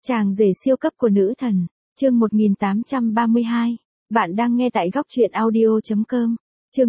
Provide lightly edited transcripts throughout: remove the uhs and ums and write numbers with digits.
Chàng rể siêu cấp của nữ thần, chương 1832. Bạn đang nghe tại góc truyện audio.com. Chương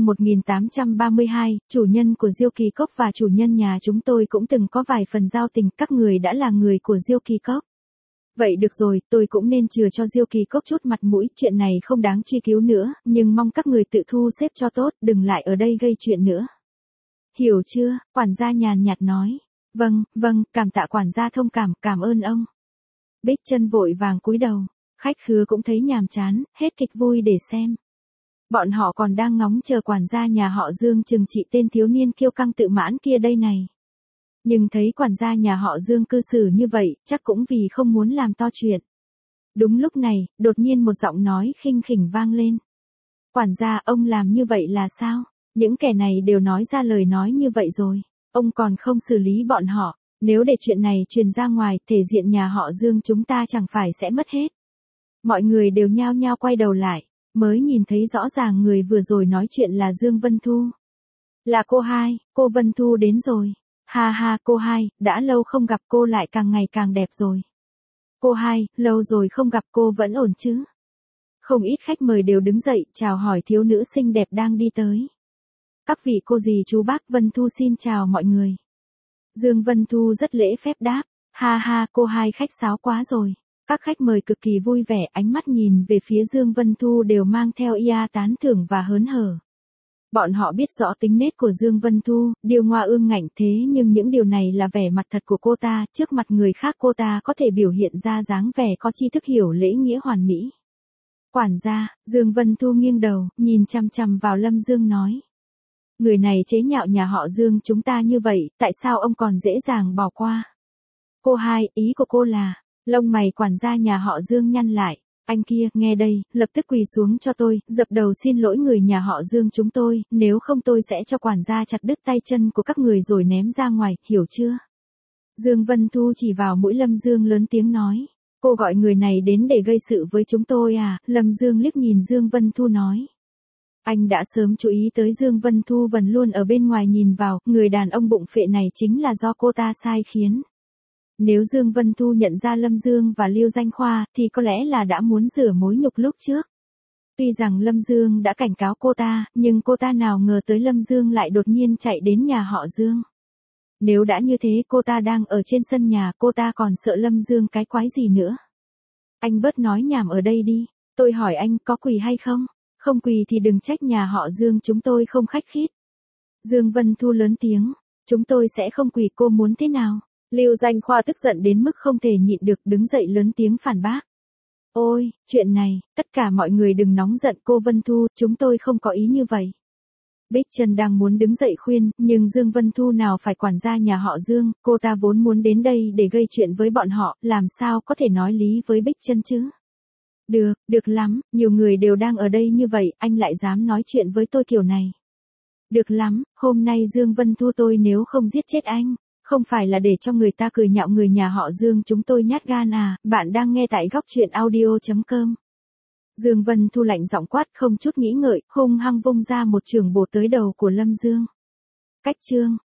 1832, chủ nhân của Diêu Kỳ Cốc và chủ nhân nhà chúng tôi cũng từng có vài phần giao tình, các người đã là người của Diêu Kỳ Cốc. Vậy được rồi, tôi cũng nên chừa cho Diêu Kỳ Cốc chút mặt mũi, chuyện này không đáng truy cứu nữa, nhưng mong các người tự thu xếp cho tốt, đừng lại ở đây gây chuyện nữa. Hiểu chưa? Quản gia nhàn nhạt nói. Vâng, cảm tạ quản gia thông cảm, cảm ơn ông. Bích Trân vội vàng cúi đầu, khách khứa cũng thấy nhàm chán, hết kịch vui để xem. Bọn họ còn đang ngóng chờ quản gia nhà họ Dương trừng trị tên thiếu niên kiêu căng tự mãn kia đây này. Nhưng thấy quản gia nhà họ Dương cư xử như vậy, chắc cũng vì không muốn làm to chuyện. Đúng lúc này, đột nhiên một giọng nói khinh khỉnh vang lên. Quản gia, ông làm như vậy là sao? Những kẻ này đều nói ra lời nói như vậy rồi, ông còn không xử lý bọn họ. Nếu để chuyện này truyền ra ngoài, thể diện nhà họ Dương chúng ta chẳng phải sẽ mất hết. Mọi người đều nhao nhao quay đầu lại, mới nhìn thấy rõ ràng người vừa rồi nói chuyện là Dương Vân Thu. Là cô hai, cô Vân Thu đến rồi. Ha ha, cô hai, đã lâu không gặp, cô lại càng ngày càng đẹp rồi. Cô hai, lâu rồi không gặp, cô vẫn ổn chứ? Không ít khách mời đều đứng dậy chào hỏi thiếu nữ xinh đẹp đang đi tới. Các vị cô dì chú bác, Vân Thu xin chào mọi người. Dương Vân Thu rất lễ phép đáp, ha ha, cô hai khách sáo quá rồi. Các khách mời cực kỳ vui vẻ, ánh mắt nhìn về phía Dương Vân Thu đều mang theo tán thưởng và hớn hở. Bọn họ biết rõ tính nết của Dương Vân Thu, điêu ngoa ương ngạnh, thế nhưng những điều này là vẻ mặt thật của cô ta, trước mặt người khác cô ta có thể biểu hiện ra dáng vẻ có tri thức hiểu lễ nghĩa hoàn mỹ. Quản gia, Dương Vân Thu nghiêng đầu, nhìn chằm chằm vào Lâm Dương nói. Người này chế nhạo nhà họ Dương chúng ta như vậy, tại sao ông còn dễ dàng bỏ qua? Cô hai, ý của cô là, lông mày quản gia nhà họ Dương nhăn lại. Anh kia, nghe đây, lập tức quỳ xuống cho tôi, dập đầu xin lỗi người nhà họ Dương chúng tôi, nếu không tôi sẽ cho quản gia chặt đứt tay chân của các người rồi ném ra ngoài, hiểu chưa? Dương Vân Thu chỉ vào mũi Lâm Dương lớn tiếng nói. Cô gọi người này đến để gây sự với chúng tôi à? Lâm Dương liếc nhìn Dương Vân Thu nói. Anh đã sớm chú ý tới Dương Vân Thu vẫn luôn ở bên ngoài nhìn vào, người đàn ông bụng phệ này chính là do cô ta sai khiến. Nếu Dương Vân Thu nhận ra Lâm Dương và Lưu Danh Khoa, thì có lẽ là đã muốn rửa mối nhục lúc trước. Tuy rằng Lâm Dương đã cảnh cáo cô ta, nhưng cô ta nào ngờ tới Lâm Dương lại đột nhiên chạy đến nhà họ Dương. Nếu đã như thế cô ta đang ở trên sân nhà, cô ta còn sợ Lâm Dương cái quái gì nữa. Anh bớt nói nhảm ở đây đi, tôi hỏi anh có quỳ hay không? Không quỳ thì đừng trách nhà họ Dương chúng tôi không khách khít. Dương Vân Thu lớn tiếng, chúng tôi sẽ không quỳ, cô muốn thế nào? Lưu Danh Khoa tức giận đến mức không thể nhịn được, đứng dậy lớn tiếng phản bác. Ôi, chuyện này, tất cả mọi người đừng nóng giận cô Vân Thu, chúng tôi không có ý như vậy. Bích Trân đang muốn đứng dậy khuyên, nhưng Dương Vân Thu nào phải quản gia nhà họ Dương, cô ta vốn muốn đến đây để gây chuyện với bọn họ, làm sao có thể nói lý với Bích Trân chứ? Được lắm, nhiều người đều đang ở đây như vậy, anh lại dám nói chuyện với tôi kiểu này. Được lắm, hôm nay Dương Vân Thu tôi nếu không giết chết anh, không phải là để cho người ta cười nhạo người nhà họ Dương chúng tôi nhát gan à, bạn đang nghe tại góc truyện audio.com. Dương Vân Thu lạnh giọng quát không chút nghĩ ngợi, hung hăng vung ra một chưởng bổ tới đầu của Lâm Dương. Cách chương,